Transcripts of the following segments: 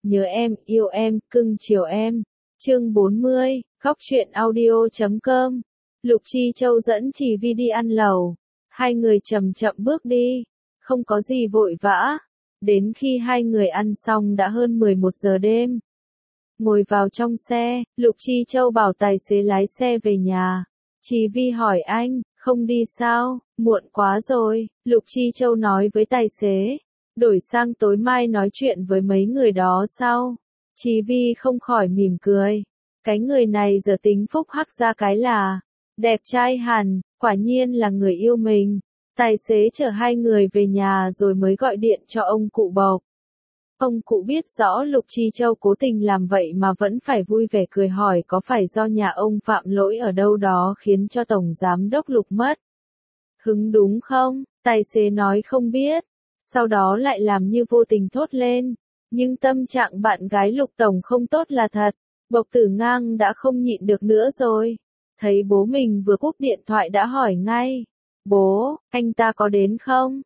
nhớ em, yêu em, cưng chiều em. Chương 40, Góc truyện audio.com. Lục Chi Châu dẫn Chỉ Vi đi ăn lẩu. Hai người chậm chậm bước đi, không có gì vội vã. Đến khi hai người ăn xong đã hơn 11 giờ đêm. Ngồi vào trong xe, Lục Chi Châu bảo tài xế lái xe về nhà. Chỉ Vi hỏi anh, không đi sao, muộn quá rồi. Lục Chi Châu nói với tài xế, đổi sang tối mai nói chuyện với mấy người đó sau. Chỉ Vi không khỏi mỉm cười. Cái người này giờ tính phúc hắc ra cái là đẹp trai hẳn, quả nhiên là người yêu mình. Tài xế chở hai người về nhà rồi mới gọi điện cho ông cụ Bộc. Ông cụ biết rõ Lục Chi Châu cố tình làm vậy mà vẫn phải vui vẻ cười hỏi có phải do nhà ông phạm lỗi ở đâu đó khiến cho Tổng Giám đốc Lục mất hứng đúng không? Tài xế nói không biết, sau đó lại làm như vô tình thốt lên. Nhưng tâm trạng bạn gái Lục Tổng không tốt là thật. Bộc Tử Ngang đã không nhịn được nữa rồi. Thấy bố mình vừa cúp điện thoại đã hỏi ngay. Bố, anh ta có đến không?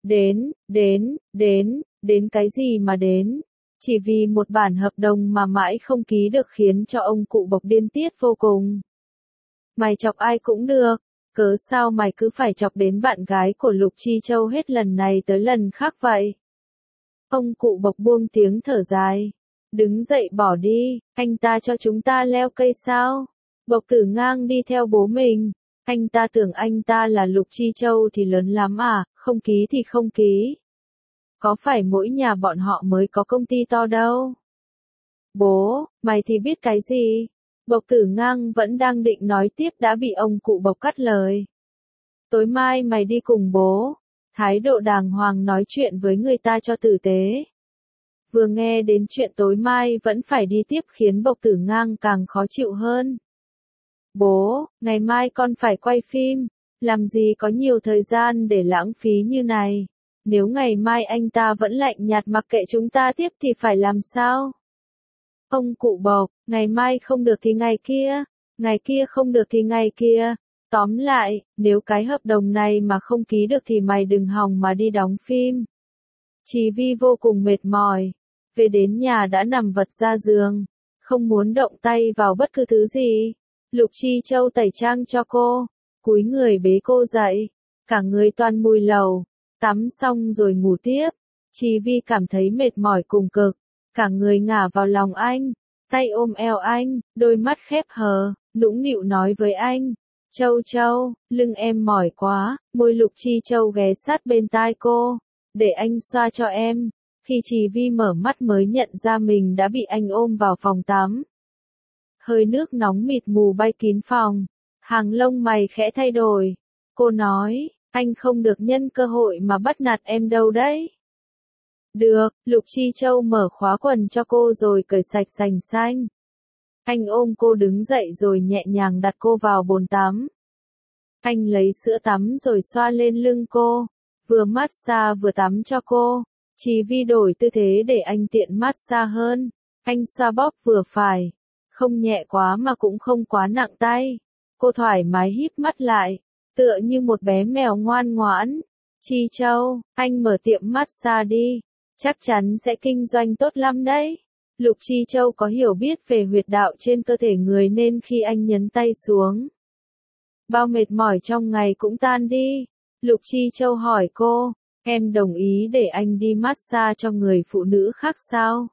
Đến cái gì mà đến? Chỉ vì một bản hợp đồng mà mãi không ký được khiến cho ông cụ Bộc điên tiết vô cùng. Mày chọc ai cũng được, cớ sao mày cứ phải chọc đến bạn gái của Lục Chi Châu hết lần này tới lần khác vậy? Ông cụ Bộc buông tiếng thở dài. Đứng dậy bỏ đi, anh ta cho chúng ta leo cây sao? Bộc Tử Ngang đi theo bố mình. Anh ta tưởng anh ta là Lục Chi Châu thì lớn lắm à, không ký thì không ký. Có phải mỗi nhà bọn họ mới có công ty to đâu? Bố, mày thì biết cái gì? Bộc Tử Ngang vẫn đang định nói tiếp đã bị ông cụ Bộc cắt lời. Tối mai mày đi cùng bố. Thái độ đàng hoàng nói chuyện với người ta cho tử tế. Vừa nghe đến chuyện tối mai vẫn phải đi tiếp khiến Bộc Tử Ngang càng khó chịu hơn. Bố, ngày mai con phải quay phim, làm gì có nhiều thời gian để lãng phí như này. Nếu ngày mai anh ta vẫn lạnh nhạt mặc kệ chúng ta tiếp thì phải làm sao? Ông cụ Bộc, ngày mai không được thì ngày kia không được thì ngày kia. Tóm lại, nếu cái hợp đồng này mà không ký được thì mày đừng hòng mà đi đóng phim. Chỉ Vi vô cùng mệt mỏi. Về đến nhà đã nằm vật ra giường, không muốn động tay vào bất cứ thứ gì. Lục Chi Châu tẩy trang cho cô, cúi người bế cô dậy, cả người toàn mùi lẩu, tắm xong rồi ngủ tiếp. Chỉ Vi cảm thấy mệt mỏi cùng cực, cả người ngả vào lòng anh, tay ôm eo anh, đôi mắt khép hờ, nũng nịu nói với anh, Châu Châu, lưng em mỏi quá. Môi Lục Chi Châu ghé sát bên tai cô, để anh xoa cho em. Khi Chỉ Vi mở mắt mới nhận ra mình đã bị anh ôm vào phòng tắm. Hơi nước nóng mịt mù bay kín phòng, hàng lông mày khẽ thay đổi. Cô nói, anh không được nhân cơ hội mà bắt nạt em đâu đấy. Được, Lục Chi Châu mở khóa quần cho cô rồi cởi sạch sành xanh. Anh ôm cô đứng dậy rồi nhẹ nhàng đặt cô vào bồn tắm. Anh lấy sữa tắm rồi xoa lên lưng cô, vừa massage vừa tắm cho cô. Chỉ Vi đổi tư thế để anh tiện massage hơn. Anh xoa bóp vừa phải, không nhẹ quá mà cũng không quá nặng tay. Cô thoải mái híp mắt lại, tựa như một bé mèo ngoan ngoãn. Chi Châu, anh mở tiệm massage đi, chắc chắn sẽ kinh doanh tốt lắm đấy. Lục Chi Châu có hiểu biết về huyệt đạo trên cơ thể người nên khi anh nhấn tay xuống, bao mệt mỏi trong ngày cũng tan đi. Lục Chi Châu hỏi cô, em đồng ý để anh đi massage cho người phụ nữ khác sao?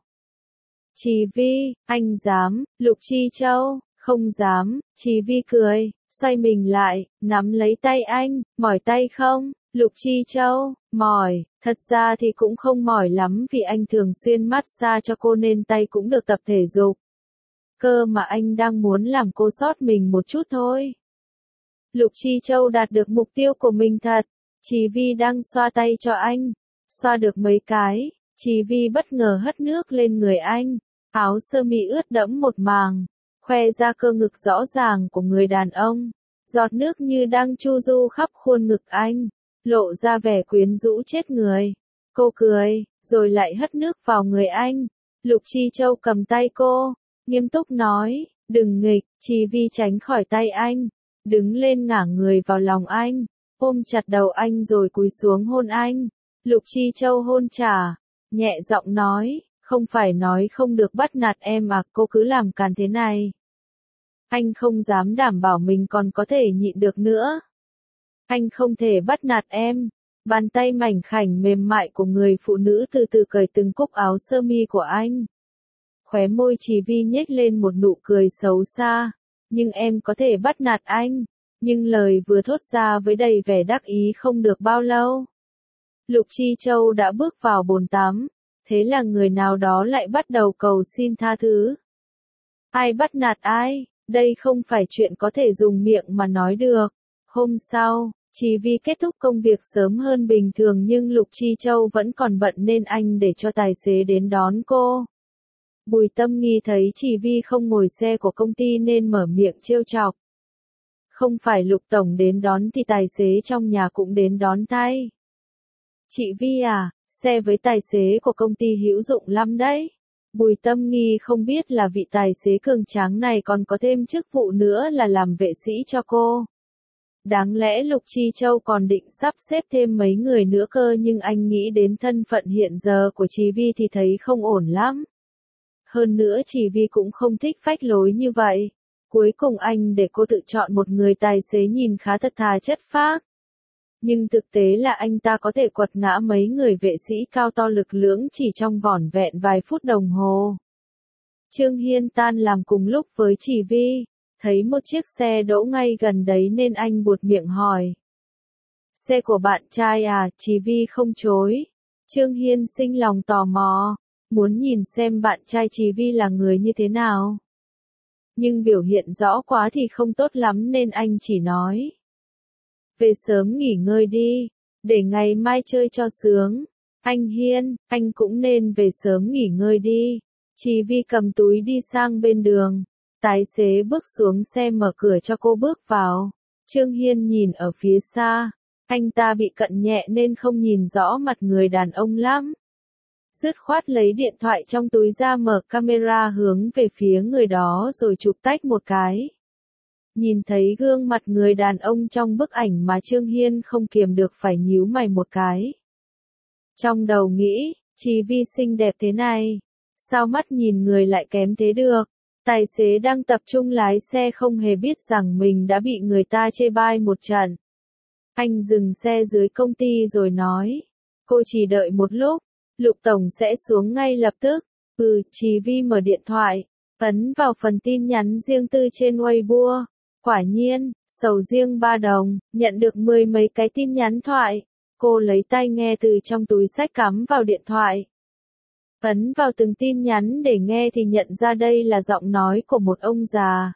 Chỉ Vi, anh dám. Lục Chi Châu, không dám. Chỉ Vi cười, xoay mình lại, nắm lấy tay anh, mỏi tay không? Lục Chi Châu, mỏi, thật ra thì cũng không mỏi lắm vì anh thường xuyên massage cho cô nên tay cũng được tập thể dục. Cơ mà anh đang muốn làm cô sót mình một chút thôi. Lục Chi Châu đạt được mục tiêu của mình thật. Chỉ Vi đang xoa tay cho anh. Xoa được mấy cái, Chỉ Vi bất ngờ hất nước lên người anh. Áo sơ mi ướt đẫm một màng, khoe ra cơ ngực rõ ràng của người đàn ông. Giọt nước như đang chu du khắp khuôn ngực anh, lộ ra vẻ quyến rũ chết người. Cô cười, rồi lại hất nước vào người anh. Lục Chi Châu cầm tay cô, nghiêm túc nói, đừng nghịch. Chỉ Vi tránh khỏi tay anh, đứng lên ngả người vào lòng anh, ôm chặt đầu anh rồi cúi xuống hôn anh. Lục Chi Châu hôn trả, nhẹ giọng nói, Không phải nói không được bắt nạt em à, cô cứ làm càn thế này. Anh không dám đảm bảo mình còn có thể nhịn được nữa. Anh không thể bắt nạt em. Bàn tay mảnh khảnh mềm mại của người phụ nữ từ từ cởi từng cúc áo sơ mi của anh. Khóe môi Chỉ Vi nhếch lên một nụ cười xấu xa. Nhưng em có thể bắt nạt anh. Nhưng lời vừa thốt ra với đầy vẻ đắc ý không được bao lâu. Lục Chi Châu đã bước vào bồn tắm. Thế là người nào đó lại bắt đầu cầu xin tha thứ. Ai bắt nạt ai? Đây không phải chuyện có thể dùng miệng mà nói được. Hôm sau, Chỉ Vi kết thúc công việc sớm hơn bình thường nhưng Lục Chi Châu vẫn còn bận nên anh để cho tài xế đến đón cô. Bùi Tâm Nghi thấy Chỉ Vi không ngồi xe của công ty nên mở miệng trêu chọc. Không phải Lục Tổng đến đón thì tài xế trong nhà cũng đến đón thay. Chị Vi à, xe với tài xế của công ty hữu dụng lắm đấy. Bùi Tâm Nghi không biết là vị tài xế cường tráng này còn có thêm chức vụ nữa là làm vệ sĩ cho cô. Đáng lẽ Lục Chi Châu còn định sắp xếp thêm mấy người nữa cơ nhưng anh nghĩ đến thân phận hiện giờ của Chỉ Vi thì thấy không ổn lắm. Hơn nữa Chỉ Vi cũng không thích phách lối như vậy. Cuối cùng anh để cô tự chọn một người tài xế nhìn khá thật thà chất phác. Nhưng thực tế là anh ta có thể quật ngã mấy người vệ sĩ cao to lực lưỡng chỉ trong vỏn vẹn vài phút đồng hồ. Trương Hiên tan làm cùng lúc với Chỉ Vi, thấy một chiếc xe đỗ ngay gần đấy nên anh buột miệng hỏi. Xe của bạn trai à? Chỉ Vi không chối. Trương Hiên sinh lòng tò mò, muốn nhìn xem bạn trai Chỉ Vi là người như thế nào. Nhưng biểu hiện rõ quá thì không tốt lắm nên anh chỉ nói. Về sớm nghỉ ngơi đi, để ngày mai chơi cho sướng. Anh Hiên, anh cũng nên về sớm nghỉ ngơi đi. Chỉ Vi cầm túi đi sang bên đường. Tài xế bước xuống xe mở cửa cho cô bước vào. Trương Hiên nhìn ở phía xa. Anh ta bị cận nhẹ nên không nhìn rõ mặt người đàn ông lắm. Dứt khoát lấy điện thoại trong túi ra mở camera hướng về phía người đó rồi chụp tách một cái. Nhìn thấy gương mặt người đàn ông trong bức ảnh mà Trương Hiên không kiềm được phải nhíu mày một cái. Trong đầu nghĩ, Chỉ Vi xinh đẹp thế này, sao mắt nhìn người lại kém thế được. Tài xế đang tập trung lái xe không hề biết rằng mình đã bị người ta chê bai một trận. Anh dừng xe dưới công ty rồi nói, cô chỉ đợi một lúc, Lục Tổng sẽ xuống ngay lập tức. Chỉ Vi mở điện thoại, ấn vào phần tin nhắn riêng tư trên Weibo. Quả nhiên, sầu riêng 3 đồng, nhận được 10 mấy cái tin nhắn thoại. Cô lấy tai nghe từ trong túi xách cắm vào điện thoại. Ấn vào từng tin nhắn để nghe thì nhận ra đây là giọng nói của một ông già.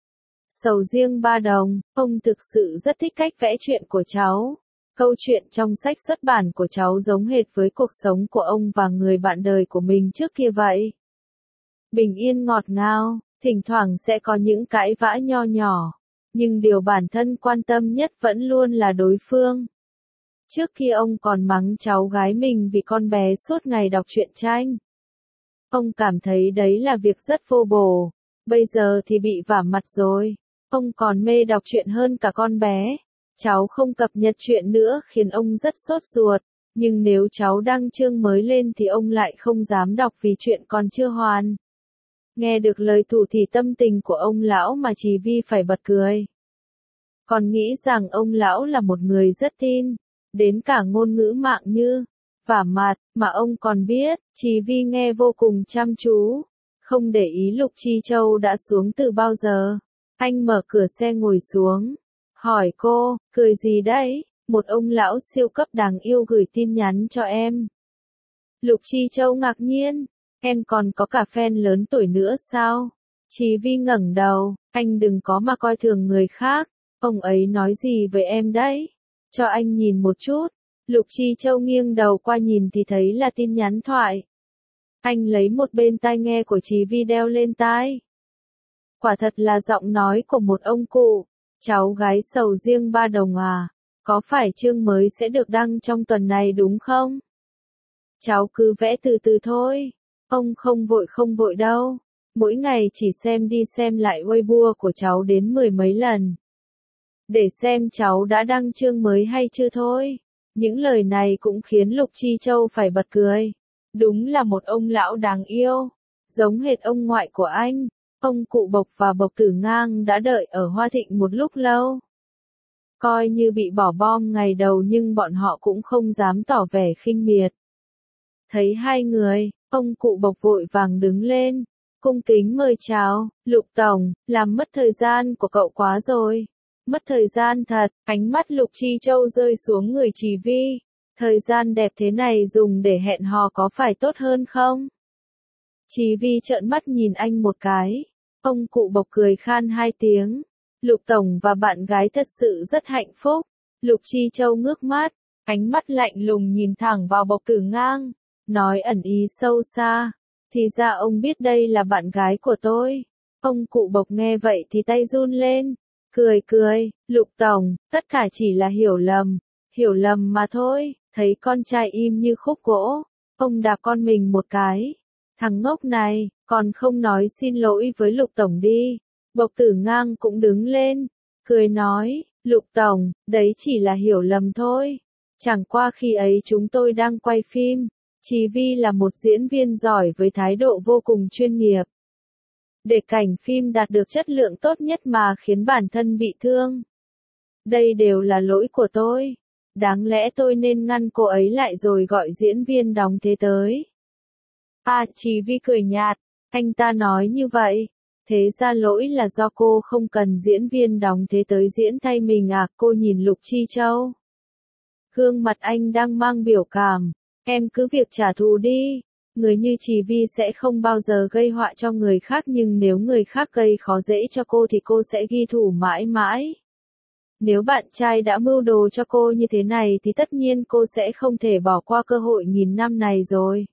Sầu riêng 3 đồng, ông thực sự rất thích cách vẽ chuyện của cháu. Câu chuyện trong sách xuất bản của cháu giống hệt với cuộc sống của ông và người bạn đời của mình trước kia vậy. Bình yên ngọt ngào, thỉnh thoảng sẽ có những cãi vã nho nhỏ. Nhưng điều bản thân quan tâm nhất vẫn luôn là đối phương. Trước kia ông còn mắng cháu gái mình vì con bé suốt ngày đọc truyện tranh. Ông cảm thấy đấy là việc rất vô bổ. Bây giờ thì bị vả mặt rồi. Ông còn mê đọc truyện hơn cả con bé. Cháu không cập nhật truyện nữa khiến ông rất sốt ruột. Nhưng nếu cháu đăng chương mới lên thì ông lại không dám đọc vì chuyện còn chưa hoàn. Nghe được lời thủ thỉ tâm tình của ông lão mà Chỉ Vi phải bật cười. Còn nghĩ rằng ông lão là một người rất tin, đến cả ngôn ngữ mạng như vả mặt, mà ông còn biết. Chỉ Vi nghe vô cùng chăm chú, không để ý Lục Chi Châu đã xuống từ bao giờ. Anh mở cửa xe ngồi xuống, hỏi cô, cười gì đấy? Một ông lão siêu cấp đáng yêu gửi tin nhắn cho em. Lục Chi Châu ngạc nhiên, em còn có cả fan lớn tuổi nữa sao? Chỉ Vi ngẩng đầu, anh đừng có mà coi thường người khác. Ông ấy nói gì với em đấy? Cho anh nhìn một chút. Lục Chi Châu nghiêng đầu qua nhìn thì thấy là tin nhắn thoại. Anh lấy một bên tai nghe của Chỉ Vi đeo lên tai. Quả thật là giọng nói của một ông cụ. Cháu gái sầu riêng 3 đồng à? Có phải chương mới sẽ được đăng trong tuần này đúng không? Cháu cứ vẽ từ từ thôi. Ông không vội đâu. Mỗi ngày chỉ xem đi xem lại Weibo của cháu đến 10 mấy lần. Để xem cháu đã đăng chương mới hay chưa thôi. Những lời này cũng khiến Lục Chi Châu phải bật cười. Đúng là một ông lão đáng yêu, giống hệt ông ngoại của anh. Ông cụ Bộc và Bộc Tử Ngang đã đợi ở Hoa Thịnh một lúc lâu. Coi như bị bỏ bom ngày đầu nhưng bọn họ cũng không dám tỏ vẻ khinh miệt. Thấy hai người, ông cụ Bộc vội vàng đứng lên, cung kính mời chào, Lục Tổng, làm mất thời gian của cậu quá rồi. Mất thời gian thật, ánh mắt Lục Chi Châu rơi xuống người Trì Vi. Thời gian đẹp thế này dùng để hẹn hò có phải tốt hơn không? Trì Vi trợn mắt nhìn anh một cái. Ông cụ Bộc cười khan hai tiếng. Lục Tổng và bạn gái thật sự rất hạnh phúc. Lục Chi Châu ngước mắt, ánh mắt lạnh lùng nhìn thẳng vào Bộc Tử Ngang, nói ẩn ý sâu xa. Thì ra ông biết đây là bạn gái của tôi. Ông cụ Bộc nghe vậy thì tay run lên. Cười, Lục Tổng, tất cả chỉ là hiểu lầm mà thôi. Thấy con trai im như khúc gỗ, ông đạp con mình một cái. Thằng ngốc này, còn không nói xin lỗi với Lục Tổng đi. Bộc Tử Ngang cũng đứng lên, cười nói, Lục Tổng, đấy chỉ là hiểu lầm thôi. Chẳng qua khi ấy chúng tôi đang quay phim, Trì Vi là một diễn viên giỏi với thái độ vô cùng chuyên nghiệp. Để cảnh phim đạt được chất lượng tốt nhất mà khiến bản thân bị thương. Đây đều là lỗi của tôi. Đáng lẽ tôi nên ngăn cô ấy lại rồi gọi diễn viên đóng thế tới. Trì Vi cười nhạt, anh ta nói như vậy. Thế ra lỗi là do cô không cần diễn viên đóng thế tới diễn thay mình à? Cô nhìn Lục Chi Châu. Gương mặt anh đang mang biểu cảm. Em cứ việc trả thù đi. Người như Trì Vi sẽ không bao giờ gây họa cho người khác nhưng nếu người khác gây khó dễ cho cô thì cô sẽ ghi thù mãi mãi. Nếu bạn trai đã mưu đồ cho cô như thế này thì tất nhiên cô sẽ không thể bỏ qua cơ hội nghìn năm này rồi.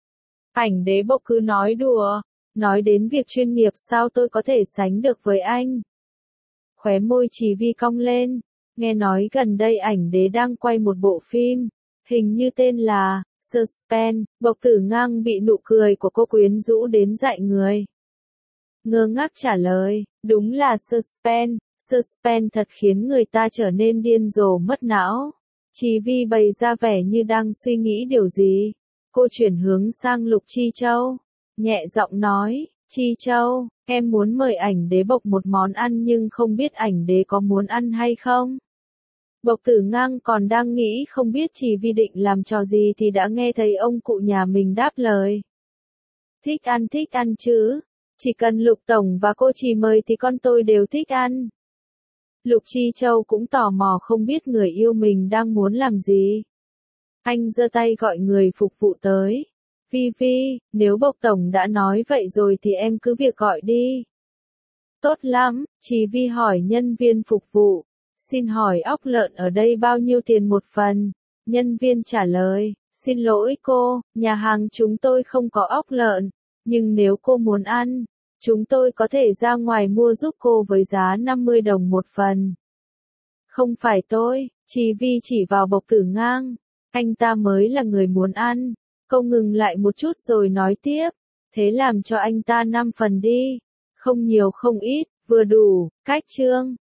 Ảnh Đế Bộc cứ nói đùa. Nói đến việc chuyên nghiệp sao tôi có thể sánh được với anh? Khóe môi Trì Vi cong lên. Nghe nói gần đây Ảnh Đế đang quay một bộ phim. Hình như tên là Suspense. Bộc Tử Ngang bị nụ cười của cô quyến rũ đến dại người. Ngơ ngác trả lời, đúng là Suspense. Suspense thật khiến người ta trở nên điên rồ mất não. Trì Vi bày ra vẻ như đang suy nghĩ điều gì. Cô chuyển hướng sang Lục Chi Châu. Nhẹ giọng nói, Chi Châu, em muốn mời Ảnh Đế Bộc một món ăn nhưng không biết Ảnh Đế có muốn ăn hay không? Bộc Tử Ngang còn đang nghĩ không biết Trì Vi định làm trò gì thì đã nghe thấy ông cụ nhà mình đáp lời. Thích ăn chứ, chỉ cần Lục Tổng và cô Trì mời thì con tôi đều thích ăn. Lục Chi Châu cũng tò mò không biết người yêu mình đang muốn làm gì. Anh giơ tay gọi người phục vụ tới. Vi, nếu Bộc Tổng đã nói vậy rồi thì em cứ việc gọi đi. Tốt lắm, Trì Vi hỏi nhân viên phục vụ. Xin hỏi óc lợn ở đây bao nhiêu tiền một phần? Nhân viên trả lời, xin lỗi cô, nhà hàng chúng tôi không có óc lợn. Nhưng nếu cô muốn ăn, chúng tôi có thể ra ngoài mua giúp cô với giá 50 đồng một phần. Không phải tôi, Trì Vi chỉ vào Bộc Tử Ngang. Anh ta mới là người muốn ăn. Cô ngừng lại một chút rồi nói tiếp. Thế làm cho anh ta 5 phần đi. Không nhiều không ít, vừa đủ, cách chương.